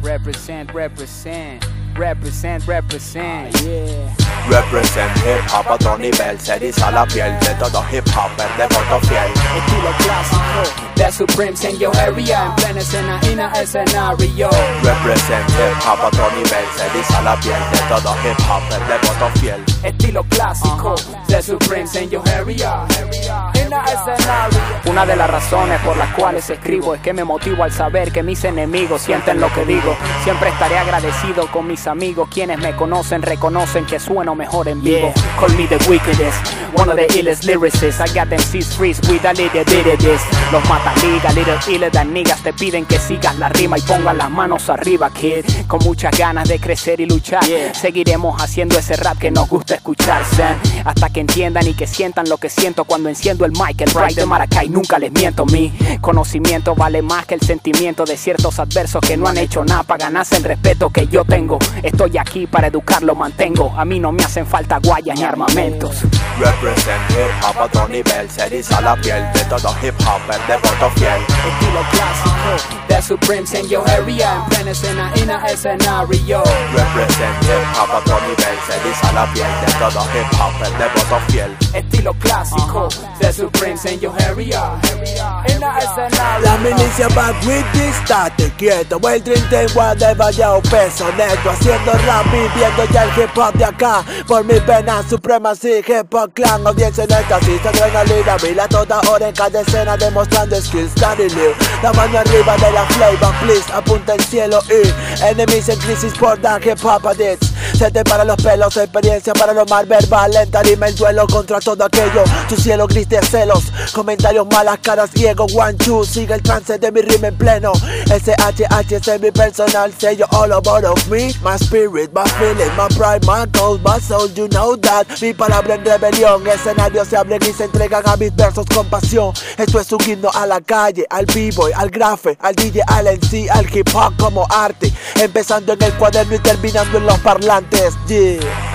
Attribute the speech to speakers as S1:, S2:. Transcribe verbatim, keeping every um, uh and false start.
S1: Represent, represent, represent, represent, uh, yeah.
S2: Represent hip hop a otro nivel, se eriza la piel de todo hip hopper devoto fiel.
S1: Estilo clásico de Supremes en your area, en plena escena, en el escenario.
S2: Represent hip hop a otro nivel, se eriza la piel de todo hip hopper devoto fiel.
S1: Estilo clásico de Supremes en your area, en el escenario. Una de las razones por las cuales escribo es que me motivo al saber que mis enemigos sienten lo que digo. Siempre estaré agradecido con mis amigos, quienes me conocen, reconocen que sueno mejor en vivo. Yeah. Call me the wickedest, one of the illest lyricists. I got them C's freeze with a little bit of this. Los mata liga, little iller than niggas. Te piden que sigas la rima y pongas las manos arriba, kid. Con muchas ganas de crecer y luchar, yeah. Seguiremos haciendo ese rap que nos gusta escuchar, Sam. Hasta que entiendan y que sientan lo que siento cuando enciendo el mic. El Bright de Maracay, nunca les miento. Mi conocimiento vale más que el sentimiento de ciertos adversos que no han hecho nada para ganarse el respeto que yo tengo. Estoy aquí para educarlo, mantengo. A mí no me hacen falta guayas ni armamentos.
S2: Represent hip hop a otro nivel, se eriza la piel de todo hip hopper devoto fiel.
S1: Estilo clásico de Supremes en your area, en plena escena, en el escenario.
S2: Represent hip hop a otro nivel, se eriza la piel de todo hip hopper devoto fiel.
S1: Estilo clásico de Supremes en your area, en el escenario.
S3: La milicia back with this, estate quieto. El treinta whatever ya un peso neto. Haciendo rap, viviendo ya el hip hop de acá. Por mi pena suprema, sí, hip hop clan. Audiencia en éxtasis, adrenalina, vila toda hora en cada escena demostrando skills, daddy live. La mano arriba de la flavor, please, apunta el cielo y enemies en crisis por dar hip hop addicts. Se te paran los pelos, experiencia para lo más verbal. En tarima el duelo contra todo aquello. Tu cielo gris de celos, comentarios, malas caras y ego. One, two, sigue el trance de mi rima en pleno. S H H es mi personal sello. All about of me, my spirit, my feeling, my pride, my goals, my soul, you know that. Mi palabra en rebelión, escenarios se abren y se entregan a mis versos con pasión. Esto es un himno a la calle, al b-boy, al grafe, al D J, al M C, al hip hop como arte. Empezando en el cuaderno y terminando en los parlantes, yeah.